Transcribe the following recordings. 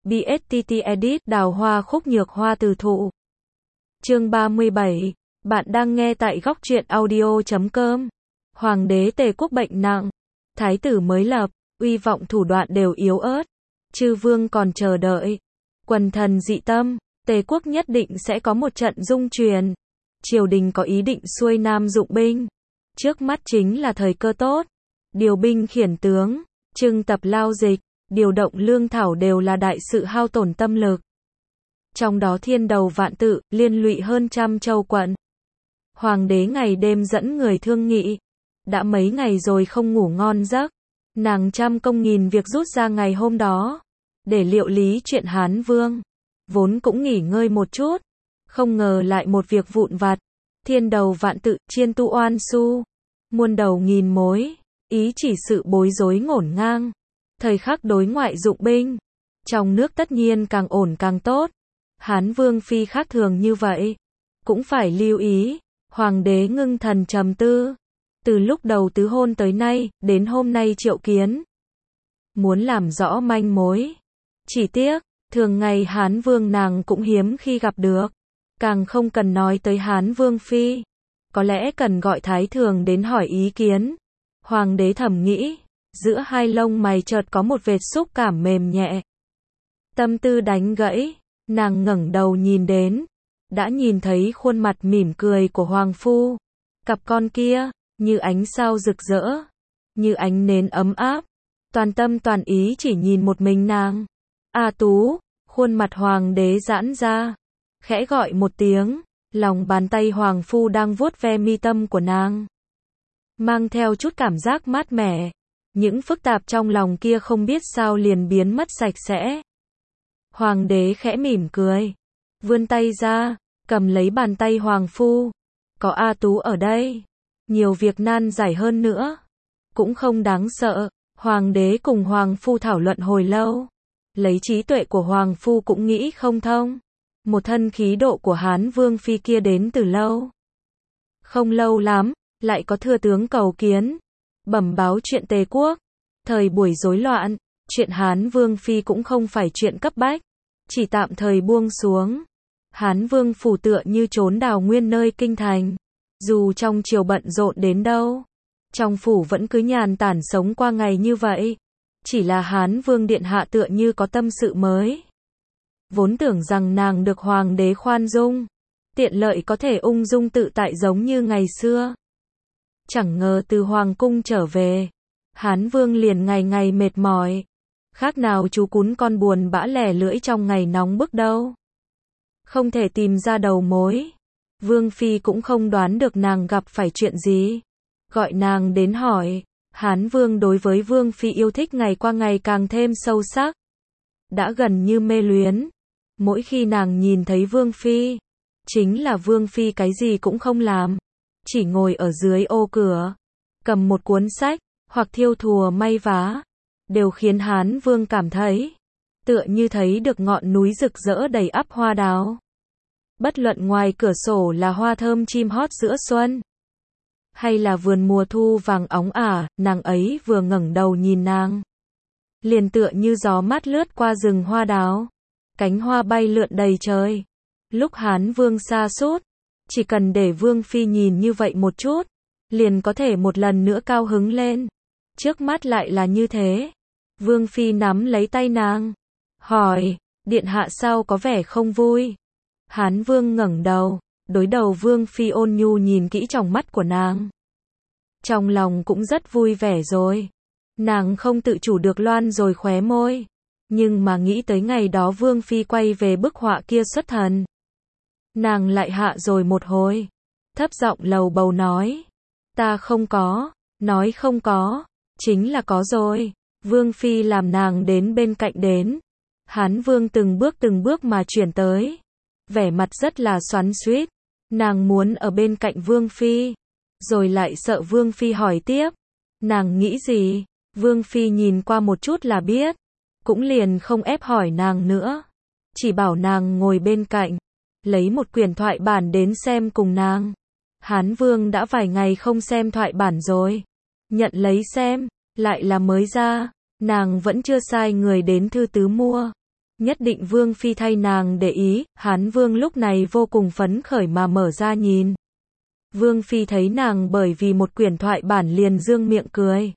BSTT Edit, đào hoa khúc nhược hoa từ thụ. Chương 37. Bạn đang nghe tại góc truyện audio.com. Hoàng đế Tề quốc bệnh nặng. Thái tử mới lập, uy vọng thủ đoạn đều yếu ớt. Chư vương còn chờ đợi. Quần thần dị tâm, Tề quốc nhất định sẽ có một trận dung truyền. Triều đình có ý định xuôi nam dụng binh. Trước mắt chính là thời cơ tốt. Điều binh khiển tướng, trưng tập lao dịch, điều động lương thảo đều là đại sự hao tổn tâm lực. Trong đó thiên đầu vạn tự, liên lụy hơn trăm châu quận. Hoàng đế ngày đêm dẫn người thương nghị. Đã mấy ngày rồi không ngủ ngon giấc. Nàng trăm công nghìn việc rút ra ngày hôm đó. Để liệu lý chuyện Hán Vương. Vốn cũng nghỉ ngơi một chút. Không ngờ lại một việc vụn vặt. Thiên đầu vạn tự, chiên tu oan su. Muôn đầu nghìn mối. Ý chỉ sự bối rối ngổn ngang. Thời khắc đối ngoại dụng binh. Trong nước tất nhiên càng ổn càng tốt. Hán Vương phi khác thường như vậy. Cũng phải lưu ý. Hoàng đế ngưng thần trầm tư. Từ lúc đầu tứ hôn tới nay, đến hôm nay triệu kiến. Muốn làm rõ manh mối. Chỉ tiếc, thường ngày Hán Vương nàng cũng hiếm khi gặp được. Càng không cần nói tới Hán Vương phi. Có lẽ cần gọi Thái Thường đến hỏi ý kiến. Hoàng đế thầm nghĩ. Giữa hai lông mày chợt có một vệt xúc cảm mềm nhẹ. Tâm tư đánh gãy. Nàng ngẩng đầu nhìn đến. Đã nhìn thấy khuôn mặt mỉm cười của Hoàng phu. Cặp con kia, như ánh sao rực rỡ. Như ánh nến ấm áp. Toàn tâm toàn ý chỉ nhìn một mình nàng. A Tú, khuôn mặt Hoàng đế giãn ra. Khẽ gọi một tiếng. Lòng bàn tay Hoàng phu đang vuốt ve mi tâm của nàng. Mang theo chút cảm giác mát mẻ. Những phức tạp trong lòng kia không biết sao liền biến mất sạch sẽ. Hoàng đế khẽ mỉm cười. Vươn tay ra, cầm lấy bàn tay Hoàng phu. Có A Tú ở đây. Nhiều việc nan giải hơn nữa. Cũng không đáng sợ. Hoàng đế cùng Hoàng phu thảo luận hồi lâu. Lấy trí tuệ của Hoàng phu cũng nghĩ không thông. Một thân khí độ của Hán Vương phi kia đến từ lâu. Không lâu lắm, lại có thừa tướng cầu kiến. Bẩm báo chuyện Tề quốc. Thời buổi rối loạn, chuyện Hán Vương phi cũng không phải chuyện cấp bách. Chỉ tạm thời buông xuống. Hán Vương phủ tựa như trốn đào nguyên nơi kinh thành. Dù trong triều bận rộn đến đâu, trong phủ vẫn cứ nhàn tản sống qua ngày như vậy. Chỉ là Hán Vương điện hạ tựa như có tâm sự mới. Vốn tưởng rằng nàng được Hoàng đế khoan dung, tiện lợi có thể ung dung tự tại giống như ngày xưa. Chẳng ngờ từ Hoàng cung trở về, Hán Vương liền ngày ngày mệt mỏi. Khác nào chú cún con buồn bã lẻ lưỡi trong ngày nóng bức đâu. Không thể tìm ra đầu mối. Vương phi cũng không đoán được nàng gặp phải chuyện gì. Gọi nàng đến hỏi. Hán Vương đối với Vương phi yêu thích ngày qua ngày càng thêm sâu sắc. Đã gần như mê luyến. Mỗi khi nàng nhìn thấy Vương phi, chính là Vương phi cái gì cũng không làm. Chỉ ngồi ở dưới ô cửa, cầm một cuốn sách, hoặc thiêu thùa may vá. Đều khiến Hán Vương cảm thấy tựa như thấy được ngọn núi rực rỡ đầy ắp hoa đào. Bất luận ngoài cửa sổ là hoa thơm chim hót giữa xuân, hay là vườn mùa thu vàng óng ả, nàng ấy vừa ngẩng đầu nhìn nàng, liền tựa như gió mát lướt qua rừng hoa đào. Cánh hoa bay lượn đầy trời. Lúc Hán Vương sa sút, chỉ cần để Vương phi nhìn như vậy một chút, liền có thể một lần nữa cao hứng lên. Trước mắt lại là như thế. Vương phi nắm lấy tay nàng, hỏi, điện hạ sao có vẻ không vui? Hán Vương ngẩng đầu, đối đầu Vương phi ôn nhu nhìn kỹ trong mắt của nàng. Trong lòng cũng rất vui vẻ rồi. Nàng không tự chủ được loan rồi khóe môi. Nhưng mà nghĩ tới ngày đó Vương phi quay về bức họa kia xuất thần. Nàng lại hạ rồi một hồi. Thấp giọng lầu bầu nói. Ta không có. Nói không có. Chính là có rồi. Vương phi làm nàng đến bên cạnh đến. Hán Vương từng bước mà chuyển tới. Vẻ mặt rất là xoắn xuýt. Nàng muốn ở bên cạnh Vương phi. Rồi lại sợ Vương phi hỏi tiếp. Nàng nghĩ gì? Vương phi nhìn qua một chút là biết. Cũng liền không ép hỏi nàng nữa. Chỉ bảo nàng ngồi bên cạnh. Lấy một quyển thoại bản đến xem cùng nàng. Hán Vương đã vài ngày không xem thoại bản rồi. Nhận lấy xem. Lại là mới ra. Nàng vẫn chưa sai người đến thư tứ mua. Nhất định Vương Phi thay nàng để ý, Hán Vương lúc này vô cùng phấn khởi mà mở ra nhìn. Vương Phi thấy nàng bởi vì một quyển thoại bản liền dương miệng cười.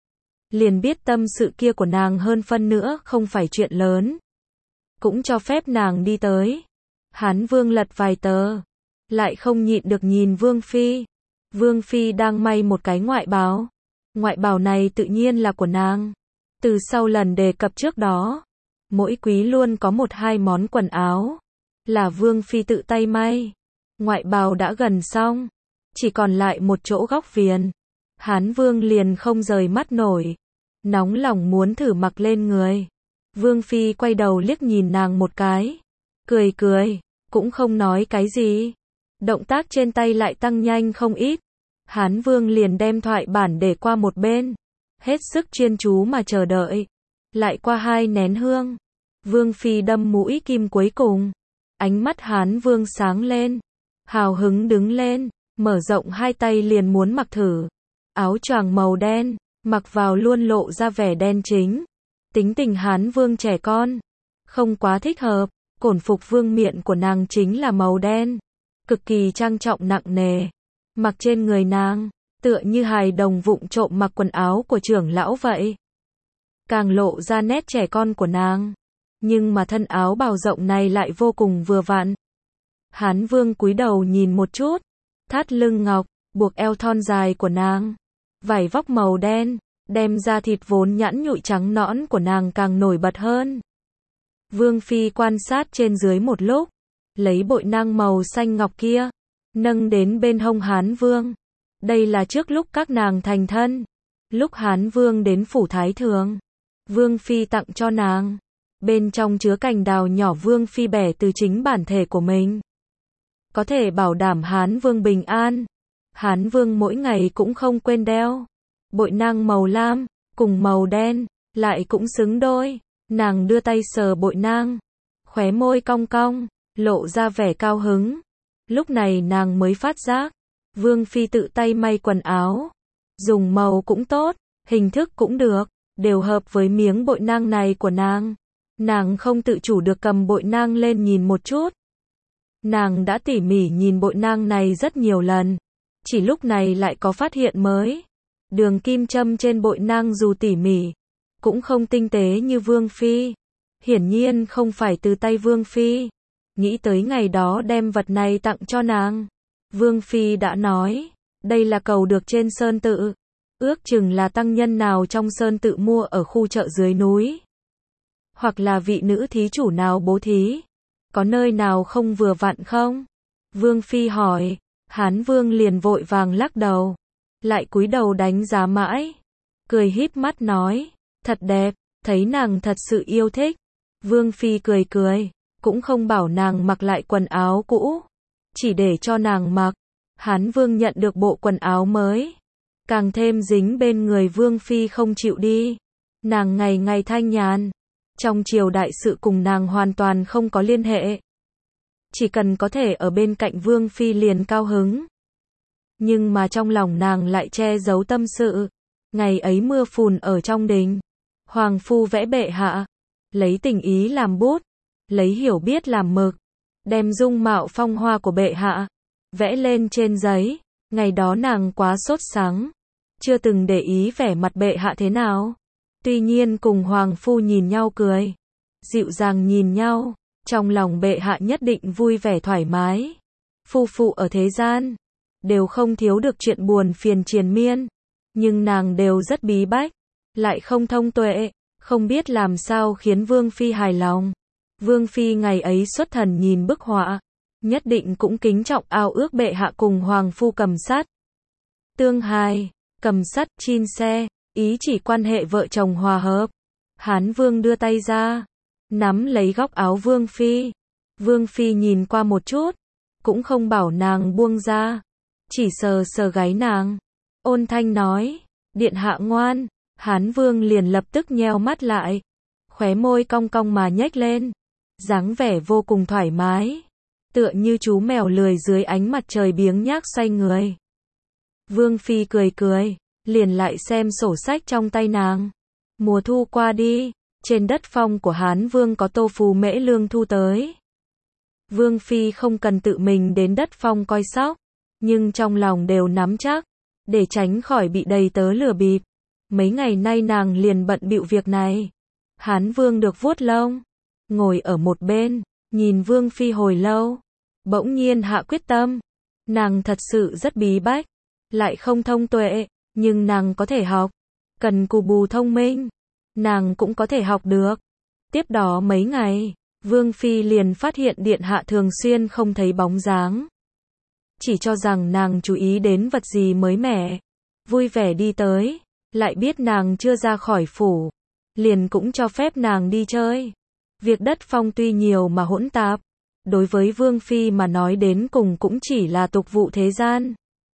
Liền biết tâm sự kia của nàng hơn phân nữa không phải chuyện lớn. Cũng cho phép nàng đi tới. Hán Vương lật vài tờ. Lại không nhịn được nhìn Vương Phi. Vương Phi đang may một cái ngoại bào. Ngoại bào này tự nhiên là của nàng. Từ sau lần đề cập trước đó, mỗi quý luôn có một hai món quần áo. Là Vương Phi tự tay may. Ngoại bào đã gần xong. Chỉ còn lại một chỗ góc viền. Hán Vương liền không rời mắt nổi. Nóng lòng muốn thử mặc lên người. Vương Phi quay đầu liếc nhìn nàng một cái. Cười cười, cũng không nói cái gì. Động tác trên tay lại tăng nhanh không ít. Hán Vương liền đem thoại bản để qua một bên. Hết sức chuyên chú mà chờ đợi. Lại qua 2 nén hương. Vương Phi đâm mũi kim cuối cùng. Ánh mắt Hán Vương sáng lên. Hào hứng đứng lên. Mở rộng 2 tay liền muốn mặc thử. Áo choàng màu đen. Mặc vào luôn lộ ra vẻ đen chính. Tính tình Hán Vương trẻ con. Không quá thích hợp. Cổn phục vương miện của nàng chính là màu đen. Cực kỳ trang trọng nặng nề. Mặc trên người nàng. Tựa như hài đồng vụng trộm mặc quần áo của trưởng lão vậy. Càng lộ ra nét trẻ con của nàng. Nhưng mà thân áo bào rộng này lại vô cùng vừa vặn. Hán Vương cúi đầu nhìn một chút. Thắt lưng ngọc, buộc eo thon dài của nàng. Vải vóc màu đen, đem da thịt vốn nhẵn nhụi trắng nõn của nàng càng nổi bật hơn. Vương Phi quan sát trên dưới một lúc, lấy bội nang màu xanh ngọc kia, nâng đến bên hông Hán Vương. Đây là trước lúc các nàng thành thân. Lúc Hán Vương đến phủ Thái Thường, Vương Phi tặng cho nàng. Bên trong chứa cành đào nhỏ Vương Phi bẻ từ chính bản thể của mình. Có thể bảo đảm Hán Vương bình an. Hán Vương mỗi ngày cũng không quên đeo. Bội nang màu lam, cùng màu đen, lại cũng xứng đôi. Nàng đưa tay sờ bội nang. Khóe môi cong cong, lộ ra vẻ cao hứng. Lúc này nàng mới phát giác. Vương Phi tự tay may quần áo. Dùng màu cũng tốt, hình thức cũng được. Đều hợp với miếng bội nang này của nàng. Nàng không tự chủ được cầm bội nang lên nhìn một chút. Nàng đã tỉ mỉ nhìn bội nang này rất nhiều lần. Chỉ lúc này lại có phát hiện mới. Đường kim châm trên bội nang dù tỉ mỉ, cũng không tinh tế như Vương Phi. Hiển nhiên không phải từ tay Vương Phi. Nghĩ tới ngày đó đem vật này tặng cho nàng. Vương Phi đã nói, đây là cầu được trên sơn tự. Ước chừng là tăng nhân nào trong sơn tự mua ở khu chợ dưới núi. Hoặc là vị nữ thí chủ nào bố thí. Có nơi nào không vừa vặn không? Vương Phi hỏi. Hán Vương liền vội vàng lắc đầu. Lại cúi đầu đánh giá mãi. Cười híp mắt nói. Thật đẹp, thấy nàng thật sự yêu thích. Vương Phi cười cười. Cũng không bảo nàng mặc lại quần áo cũ. Chỉ để cho nàng mặc. Hán Vương nhận được bộ quần áo mới. Càng thêm dính bên người Vương Phi không chịu đi. Nàng ngày ngày thanh nhàn. Trong triều đại sự cùng nàng hoàn toàn không có liên hệ. Chỉ cần có thể ở bên cạnh Vương Phi liền cao hứng. Nhưng mà trong lòng nàng lại che giấu tâm sự. Ngày ấy mưa phùn ở trong đình. Hoàng phu vẽ bệ hạ. Lấy tình ý làm bút. Lấy hiểu biết làm mực. Đem dung mạo phong hoa của bệ hạ. Vẽ lên trên giấy. Ngày đó nàng quá sốt sắng. Chưa từng để ý vẻ mặt bệ hạ thế nào. Tuy nhiên cùng Hoàng phu nhìn nhau cười. Dịu dàng nhìn nhau. Trong lòng bệ hạ nhất định vui vẻ thoải mái. Phu phụ ở thế gian. Đều không thiếu được chuyện buồn phiền triền miên. Nhưng nàng đều rất bí bách. Lại không thông tuệ. Không biết làm sao khiến Vương Phi hài lòng. Vương Phi ngày ấy xuất thần nhìn bức họa. Nhất định cũng kính trọng ao ước bệ hạ cùng Hoàng phu cầm sắt. Tương hài. Cầm sắt, chin xe. Ý chỉ quan hệ vợ chồng hòa hợp. Hán Vương đưa tay ra. Nắm lấy góc áo Vương Phi. Vương Phi nhìn qua một chút. Cũng không bảo nàng buông ra. Chỉ sờ sờ gáy nàng. Ôn thanh nói. Điện hạ ngoan. Hán Vương liền lập tức nheo mắt lại. Khóe môi cong cong mà nhếch lên. Dáng vẻ vô cùng thoải mái. Tựa như chú mèo lười dưới ánh mặt trời biếng nhác xoay người. Vương Phi cười cười. Liền lại xem sổ sách trong tay nàng. Mùa thu qua đi. Trên đất phong của Hán Vương có Tô Phù Mễ Lương thu tới. Vương Phi không cần tự mình đến đất phong coi sóc, nhưng trong lòng đều nắm chắc, để tránh khỏi bị đầy tớ lừa bịp. Mấy ngày nay nàng liền bận bịu việc này. Hán Vương được vuốt lông, ngồi ở một bên, nhìn Vương Phi hồi lâu, bỗng nhiên hạ quyết tâm. Nàng thật sự rất bí bách, lại không thông tuệ, nhưng nàng có thể học. Cần cù bù thông minh, nàng cũng có thể học được. Tiếp đó mấy ngày, Vương Phi liền phát hiện điện hạ thường xuyên không thấy bóng dáng. Chỉ cho rằng nàng chú ý đến vật gì mới mẻ, vui vẻ đi tới, lại biết nàng chưa ra khỏi phủ, liền cũng cho phép nàng đi chơi. Việc đất phong tuy nhiều mà hỗn tạp, đối với Vương Phi mà nói đến cùng cũng chỉ là tục vụ thế gian.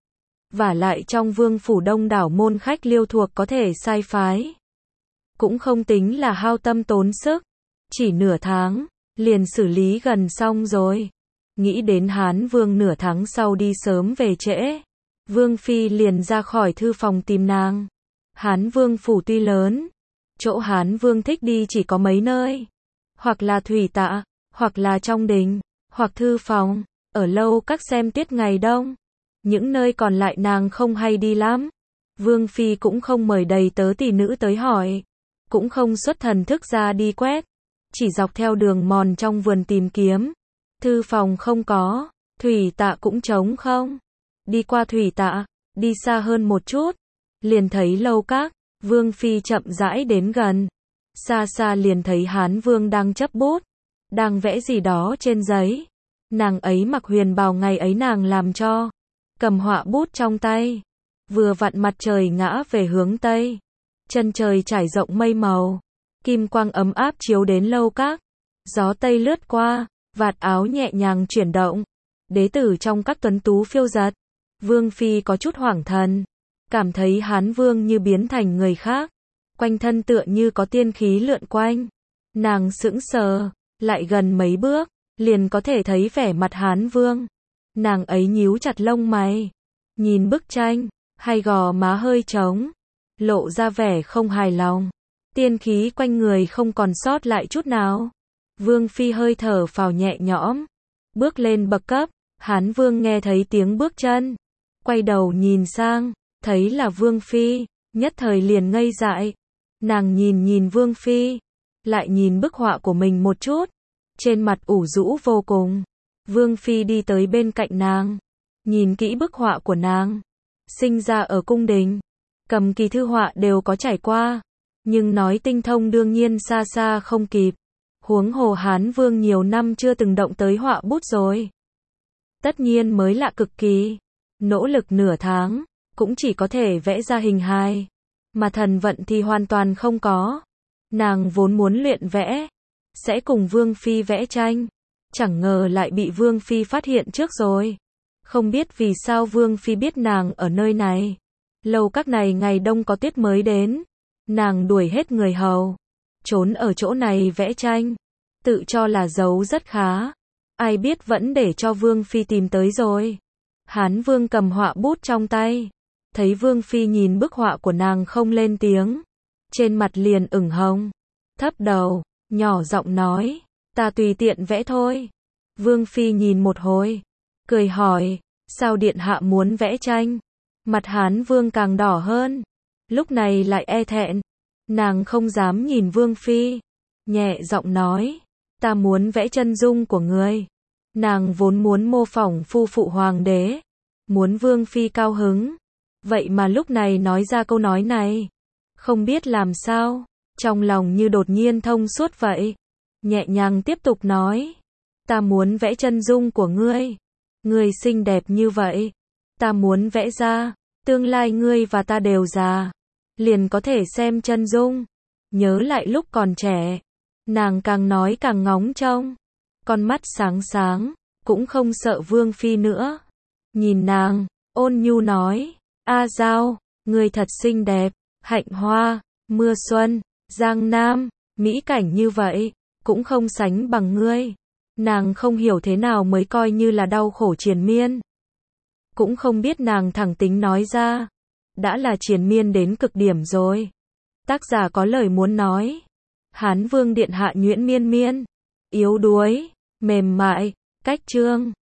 Vả lại trong vương phủ đông đảo môn khách liêu thuộc có thể sai phái, cũng không tính là hao tâm tốn sức, chỉ nửa tháng, liền xử lý gần xong rồi. Nghĩ đến Hán Vương nửa tháng sau đi sớm về trễ, Vương Phi liền ra khỏi thư phòng tìm nàng. Hán Vương phủ tuy lớn, chỗ Hán Vương thích đi chỉ có mấy nơi, hoặc là thủy tạ, hoặc là trong đình, hoặc thư phòng, ở lâu các xem tiết ngày đông. Những nơi còn lại nàng không hay đi lắm. Vương Phi cũng không mời đầy tớ tỷ nữ tới hỏi, cũng không xuất thần thức ra đi quét, chỉ dọc theo đường mòn trong vườn tìm kiếm. Thư phòng không có, thủy tạ cũng trống không. Đi qua thủy tạ, đi xa hơn một chút, liền thấy lâu các. Vương Phi chậm rãi đến gần, xa xa liền thấy Hán Vương đang chấp bút, đang vẽ gì đó trên giấy. Nàng ấy mặc huyền bào ngày ấy nàng làm cho, cầm họa bút trong tay. Vừa vặn mặt trời ngã về hướng tây, chân trời trải rộng mây màu, kim quang ấm áp chiếu đến lâu các. Gió tây lướt qua, vạt áo nhẹ nhàng chuyển động, đế tử trong các tuấn tú phiêu dật. Vương Phi có chút hoảng thần, cảm thấy Hán Vương như biến thành người khác, quanh thân tựa như có tiên khí lượn quanh. Nàng sững sờ, lại gần mấy bước, liền có thể thấy vẻ mặt Hán Vương. Nàng ấy nhíu chặt lông mày, nhìn bức tranh, hai gò má hơi trống, lộ ra vẻ không hài lòng. Tiên khí quanh người không còn sót lại chút nào. Vương Phi hơi thở phào nhẹ nhõm, bước lên bậc cấp. Hán Vương nghe thấy tiếng bước chân, quay đầu nhìn sang, thấy là Vương Phi, nhất thời liền ngây dại. Nàng nhìn Vương Phi, lại nhìn bức họa của mình một chút, trên mặt ủ rũ vô cùng. Vương Phi đi tới bên cạnh nàng, nhìn kỹ bức họa của nàng. Sinh ra ở cung đình, cầm kỳ thư họa đều có trải qua, nhưng nói tinh thông đương nhiên xa xa không kịp. Huống hồ Hán Vương nhiều năm chưa từng động tới họa bút rồi, tất nhiên mới lạ cực kỳ. Nỗ lực nửa tháng, cũng chỉ có thể vẽ ra hình hài, mà thần vận thì hoàn toàn không có. Nàng vốn muốn luyện vẽ, sẽ cùng Vương Phi vẽ tranh, chẳng ngờ lại bị Vương Phi phát hiện trước rồi. Không biết vì sao Vương Phi biết nàng ở nơi này. Lâu các này ngày đông có tiết mới đến, nàng đuổi hết người hầu, trốn ở chỗ này vẽ tranh, tự cho là giấu rất khá. Ai biết vẫn để cho Vương Phi tìm tới rồi. Hán Vương cầm họa bút trong tay, thấy Vương Phi nhìn bức họa của nàng không lên tiếng, trên mặt liền ửng hồng, thấp đầu, nhỏ giọng nói, ta tùy tiện vẽ thôi. Vương Phi nhìn một hồi, cười hỏi, sao điện hạ muốn vẽ tranh? Mặt Hán Vương càng đỏ hơn, lúc này lại e thẹn, nàng không dám nhìn Vương Phi, nhẹ giọng nói, ta muốn vẽ chân dung của người. Nàng vốn muốn mô phỏng phu phụ hoàng đế, muốn Vương Phi cao hứng, vậy mà lúc này nói ra câu nói này, không biết làm sao, trong lòng như đột nhiên thông suốt vậy. Nhẹ nhàng tiếp tục nói, ta muốn vẽ chân dung của ngươi, ngươi xinh đẹp như vậy, ta muốn vẽ ra, tương lai ngươi và ta đều già, liền có thể xem chân dung. Nhớ lại lúc còn trẻ, nàng càng nói càng ngóng trông, con mắt sáng sáng, cũng không sợ Vương Phi nữa. Nhìn nàng, ôn nhu nói, A Giao, ngươi thật xinh đẹp, hạnh hoa, mưa xuân, giang nam, mỹ cảnh như vậy, cũng không sánh bằng ngươi. Nàng không hiểu thế nào mới coi như là đau khổ triền miên. Cũng không biết nàng thẳng tính nói ra, đã là triền miên đến cực điểm rồi. Tác giả có lời muốn nói. Hán Vương điện hạ nhuyễn miên miên, yếu đuối, mềm mại, cách trương.